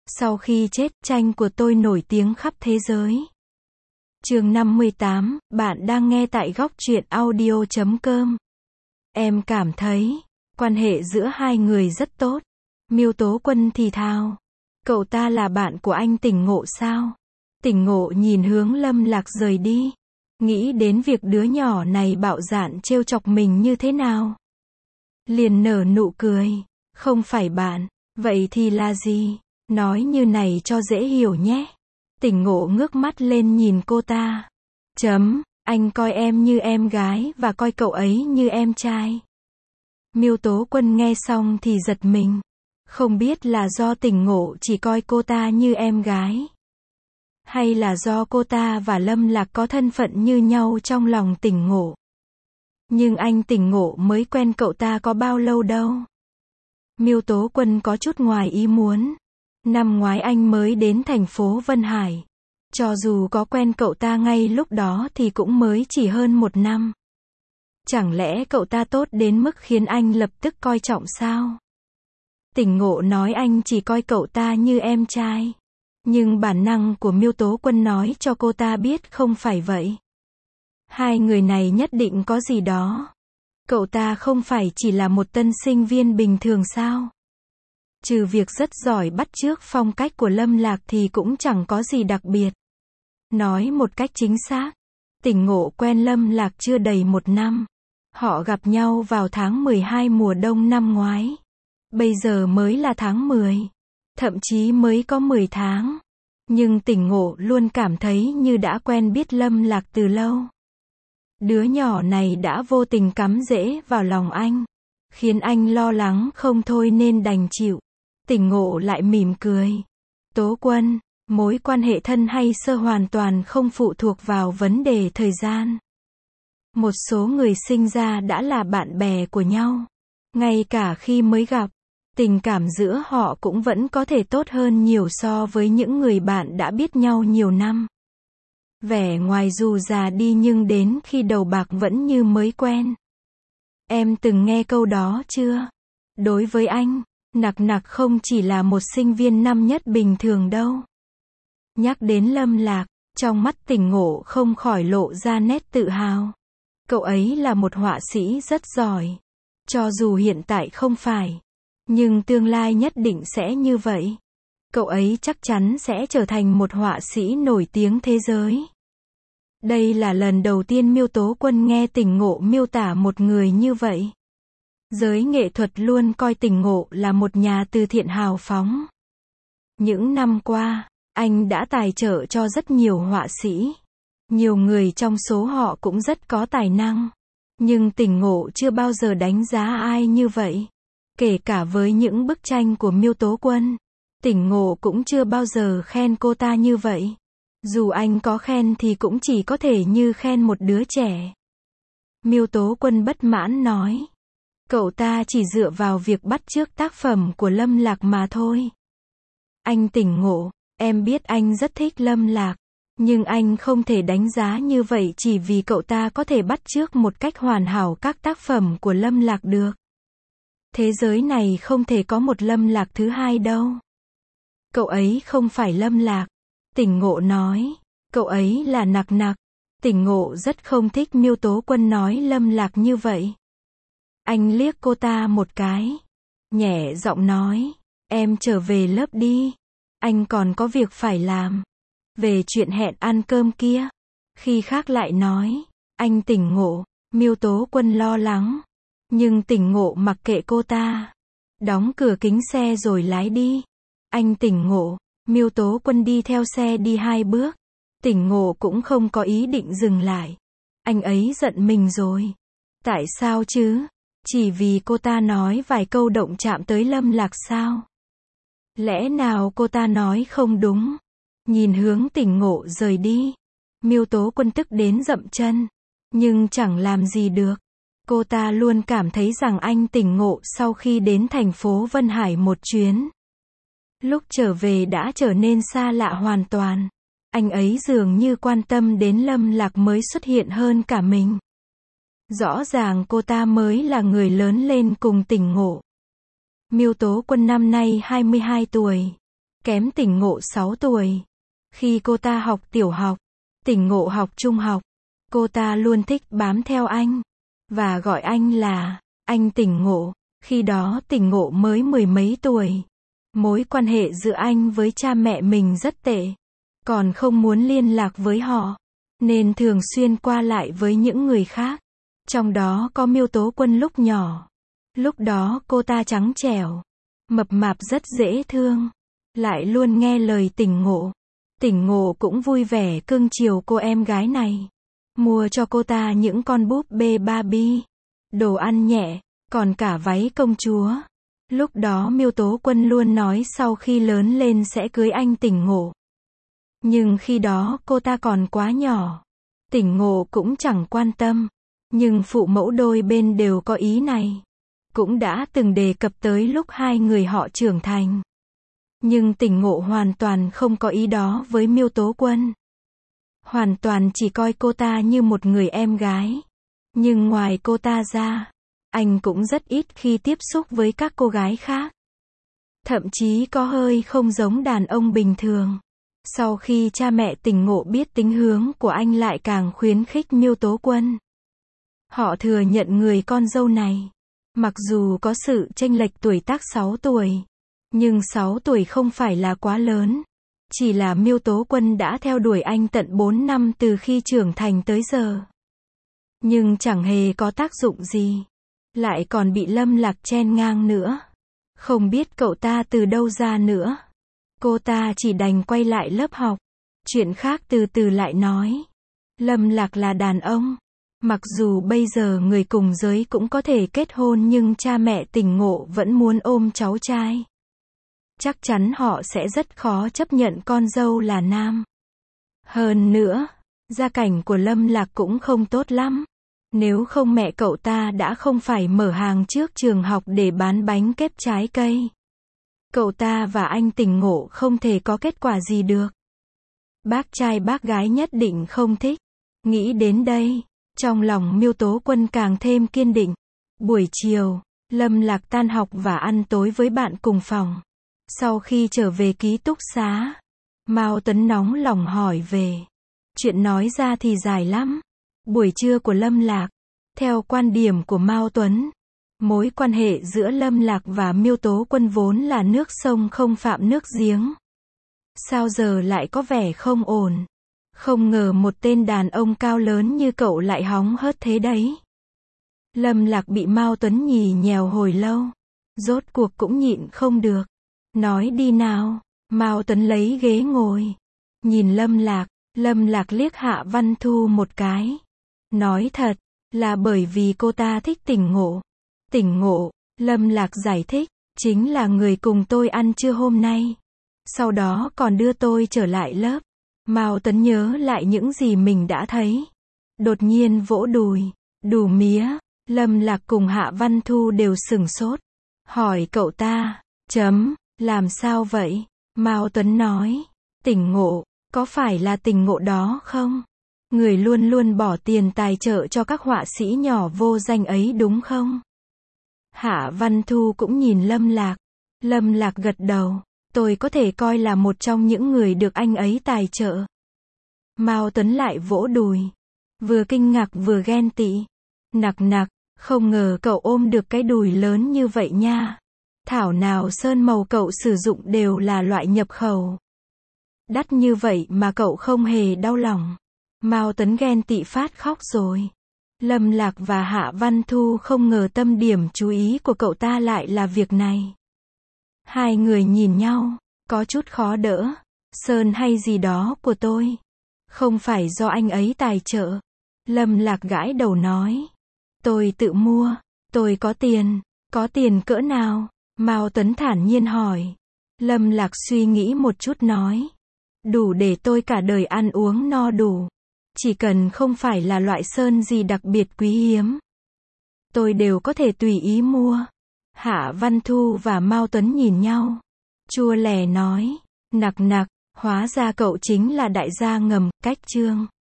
Sau khi chết, tranh của tôi nổi tiếng khắp thế giới. Chương 58, bạn đang nghe tại góc truyện audio.com. Em cảm thấy, quan hệ giữa hai người rất tốt. Miêu Tố Quân thì thào. Cậu ta là bạn của anh Tỉnh Ngộ sao? Tỉnh Ngộ nhìn hướng Lâm Lạc rời đi. Nghĩ đến việc đứa nhỏ này bạo dạn trêu chọc mình như thế nào. Liền nở nụ cười. Không phải bạn, vậy thì là gì? Nói như này cho dễ hiểu nhé. Tỉnh Ngộ ngước mắt lên nhìn cô ta. Anh coi em như em gái và coi cậu ấy như em trai. Miêu Tố Quân nghe xong thì giật mình. Không biết là do Tỉnh Ngộ chỉ coi cô ta như em gái, hay là do cô ta và Lâm Lạc có thân phận như nhau trong lòng Tỉnh Ngộ. Nhưng anh Tỉnh Ngộ mới quen cậu ta có bao lâu đâu. Miêu Tố Quân có chút ngoài ý muốn. Năm ngoái anh mới đến thành phố Vân Hải. Cho dù có quen cậu ta ngay lúc đó thì cũng mới chỉ hơn 1 năm. Chẳng lẽ cậu ta tốt đến mức khiến anh lập tức coi trọng sao? Tỉnh Ngộ nói anh chỉ coi cậu ta như em trai. Nhưng bản năng của Miêu Tố Quân nói cho cô ta biết không phải vậy. Hai người này nhất định có gì đó. Cậu ta không phải chỉ là một tân sinh viên bình thường sao? Trừ việc rất giỏi bắt chước phong cách của Lâm Lạc thì cũng chẳng có gì đặc biệt. Nói một cách chính xác, Tỉnh Ngộ quen Lâm Lạc chưa đầy 1 năm. Họ gặp nhau vào tháng 12 mùa đông năm ngoái. Bây giờ mới là tháng 10. Thậm chí mới có 10 tháng. Nhưng Tỉnh Ngộ luôn cảm thấy như đã quen biết Lâm Lạc từ lâu. Đứa nhỏ này đã vô tình cắm rễ vào lòng anh, khiến anh lo lắng không thôi nên đành chịu. Tỉnh Ngộ lại mỉm cười. Tố Quân, mối quan hệ thân hay sơ hoàn toàn không phụ thuộc vào vấn đề thời gian. Một số người sinh ra đã là bạn bè của nhau. Ngay cả khi mới gặp, tình cảm giữa họ cũng vẫn có thể tốt hơn nhiều so với những người bạn đã biết nhau nhiều năm. Vẻ ngoài dù già đi nhưng đến khi đầu bạc vẫn như mới quen. Em từng nghe câu đó chưa? Đối với anh, Nặc không chỉ là một sinh viên năm nhất bình thường đâu. Nhắc đến Lâm Lạc, trong mắt Tỉnh Ngộ không khỏi lộ ra nét tự hào. Cậu ấy là một họa sĩ rất giỏi. Cho dù hiện tại không phải, nhưng tương lai nhất định sẽ như vậy. Cậu ấy chắc chắn sẽ trở thành một họa sĩ nổi tiếng thế giới. Đây là lần đầu tiên Miêu Tố Quân nghe Tỉnh Ngộ miêu tả một người như vậy. Giới nghệ thuật luôn coi Tỉnh Ngộ là một nhà từ thiện hào phóng. Những năm qua, anh đã tài trợ cho rất nhiều họa sĩ. Nhiều người trong số họ cũng rất có tài năng. Nhưng Tỉnh Ngộ chưa bao giờ đánh giá ai như vậy. Kể cả với những bức tranh của Miêu Tố Quân, Tỉnh Ngộ cũng chưa bao giờ khen cô ta như vậy. Dù anh có khen thì cũng chỉ có thể như khen một đứa trẻ. Miêu Tố Quân bất mãn nói. Cậu ta chỉ dựa vào việc bắt chước tác phẩm của Lâm Lạc mà thôi. Anh Tỉnh Ngộ, em biết anh rất thích Lâm Lạc. Nhưng anh không thể đánh giá như vậy chỉ vì cậu ta có thể bắt chước một cách hoàn hảo các tác phẩm của Lâm Lạc được. Thế giới này không thể có một Lâm Lạc thứ hai đâu. Cậu ấy không phải Lâm Lạc. Tỉnh Ngộ nói. Cậu ấy là Nặc. Tỉnh Ngộ rất không thích Miêu Tố Quân nói Lâm Lạc như vậy. Anh liếc cô ta một cái. Nhẹ giọng nói. Em trở về lớp đi. Anh còn có việc phải làm. Về chuyện hẹn ăn cơm kia, khi khác lại nói. Anh Tỉnh Ngộ. Miêu Tố Quân lo lắng. Nhưng Tỉnh Ngộ mặc kệ cô ta. Đóng cửa kính xe rồi lái đi. Anh Tỉnh Ngộ. Miêu Tố Quân đi theo xe đi 2 bước. Tỉnh Ngộ cũng không có ý định dừng lại. Anh ấy giận mình rồi. Tại sao chứ? Chỉ vì cô ta nói vài câu động chạm tới Lâm Lạc sao? Lẽ nào cô ta nói không đúng? Nhìn hướng Tỉnh Ngộ rời đi, Miêu Tố Quân tức đến dậm chân. Nhưng chẳng làm gì được. Cô ta luôn cảm thấy rằng anh Tỉnh Ngộ sau khi đến thành phố Vân Hải một chuyến, lúc trở về đã trở nên xa lạ hoàn toàn. Anh ấy dường như quan tâm đến Lâm Lạc mới xuất hiện hơn cả mình. Rõ ràng cô ta mới là người lớn lên cùng Tỉnh Ngộ. Miêu Tố Quân năm nay 22 tuổi. kém Tỉnh Ngộ 6 tuổi. Khi cô ta học tiểu học, Tỉnh Ngộ học trung học, cô ta luôn thích bám theo anh, và gọi anh là anh Tỉnh Ngộ. Khi đó Tỉnh Ngộ mới 10 mấy tuổi. Mối quan hệ giữa anh với cha mẹ mình rất tệ, còn không muốn liên lạc với họ, nên thường xuyên qua lại với những người khác. Trong đó có Miêu Tố Quân lúc nhỏ. Lúc đó cô ta trắng trẻo, mập mạp rất dễ thương, lại luôn nghe lời Tỉnh Ngộ. Tỉnh Ngộ cũng vui vẻ cưng chiều cô em gái này, mua cho cô ta những con búp bê Barbie, đồ ăn nhẹ, còn cả váy công chúa. Lúc đó Miêu Tố Quân luôn nói sau khi lớn lên sẽ cưới anh Tỉnh Ngộ. Nhưng khi đó cô ta còn quá nhỏ, Tỉnh Ngộ cũng chẳng quan tâm. Nhưng phụ mẫu đôi bên đều có ý này, cũng đã từng đề cập tới lúc hai người họ trưởng thành. Nhưng Tỉnh Ngộ hoàn toàn không có ý đó với Miêu Tố Quân. Hoàn toàn chỉ coi cô ta như một người em gái. Nhưng ngoài cô ta ra, anh cũng rất ít khi tiếp xúc với các cô gái khác. Thậm chí có hơi không giống đàn ông bình thường. Sau khi cha mẹ Tỉnh Ngộ biết tính hướng của anh lại càng khuyến khích Miêu Tố Quân. Họ thừa nhận người con dâu này, mặc dù có sự chênh lệch tuổi tác 6 tuổi, nhưng 6 tuổi không phải là quá lớn. Chỉ là Miêu Tố Quân đã theo đuổi anh tận 4 năm từ khi trưởng thành tới giờ. Nhưng chẳng hề có tác dụng gì. Lại còn bị Lâm Lạc chen ngang nữa. Không biết cậu ta từ đâu ra nữa. Cô ta chỉ đành quay lại lớp học. Chuyện khác từ từ lại nói. Lâm Lạc là đàn ông. Mặc dù bây giờ người cùng giới cũng có thể kết hôn nhưng cha mẹ Tỉnh Ngộ vẫn muốn ôm cháu trai. Chắc chắn họ sẽ rất khó chấp nhận con dâu là nam. Hơn nữa, gia cảnh của Lâm Lạc cũng không tốt lắm. Nếu không mẹ cậu ta đã không phải mở hàng trước trường học để bán bánh kép trái cây. Cậu ta và anh Tỉnh Ngộ không thể có kết quả gì được. Bác trai bác gái nhất định không thích. Nghĩ đến đây, trong lòng Miêu Tố Quân càng thêm kiên định. Buổi chiều, Lâm Lạc tan học và ăn tối với bạn cùng phòng. Sau khi trở về ký túc xá, Mao Tuấn nóng lòng hỏi về. Chuyện nói ra thì dài lắm. Buổi trưa của Lâm Lạc, theo quan điểm của Mao Tuấn, mối quan hệ giữa Lâm Lạc và Miêu Tố Quân vốn là nước sông không phạm nước giếng. Sao giờ lại có vẻ không ổn? Không ngờ một tên đàn ông cao lớn như cậu lại hóng hớt thế đấy. Lâm Lạc bị Mao Tuấn nhì nhèo hồi lâu. Rốt cuộc cũng nhịn không được. Nói đi nào. Mao Tuấn lấy ghế ngồi. Nhìn Lâm Lạc liếc Hạ Văn Thu một cái. Nói thật, là bởi vì cô ta thích Tỉnh Ngộ. Tỉnh Ngộ, Lâm Lạc giải thích, chính là người cùng tôi ăn trưa hôm nay. Sau đó còn đưa tôi trở lại lớp. Mao Tuấn nhớ lại những gì mình đã thấy. Đột nhiên vỗ đùi, đù mía. Lâm Lạc cùng Hạ Văn Thu đều sửng sốt. Hỏi cậu ta, làm sao vậy? Mao Tuấn nói, Tỉnh Ngộ, có phải là Tỉnh Ngộ đó không? Người luôn luôn bỏ tiền tài trợ cho các họa sĩ nhỏ vô danh ấy đúng không? Hạ Văn Thu cũng nhìn Lâm Lạc. Lâm Lạc gật đầu. Tôi có thể coi là một trong những người được anh ấy tài trợ. Mao Tuấn lại vỗ đùi. Vừa kinh ngạc vừa ghen tị. Nặc, không ngờ cậu ôm được cái đùi lớn như vậy nha. Thảo nào sơn màu cậu sử dụng đều là loại nhập khẩu. Đắt như vậy mà cậu không hề đau lòng. Mao Tuấn ghen tị phát khóc rồi. Lâm Lạc và Hạ Văn Thu không ngờ tâm điểm chú ý của cậu ta lại là việc này. Hai người nhìn nhau, có chút khó đỡ. Sơn hay gì đó của tôi. Không phải do anh ấy tài trợ. Lâm Lạc gãi đầu nói. Tôi tự mua. Tôi có tiền cỡ nào? Mao Tuấn thản nhiên hỏi. Lâm Lạc suy nghĩ một chút nói. Đủ để tôi cả đời ăn uống no đủ. Chỉ cần không phải là loại sơn gì đặc biệt quý hiếm. Tôi đều có thể tùy ý mua. Hạ Văn Thu và Mao Tuấn nhìn nhau. Chua lè nói. Nặc, hóa ra cậu chính là đại gia ngầm, cách chương.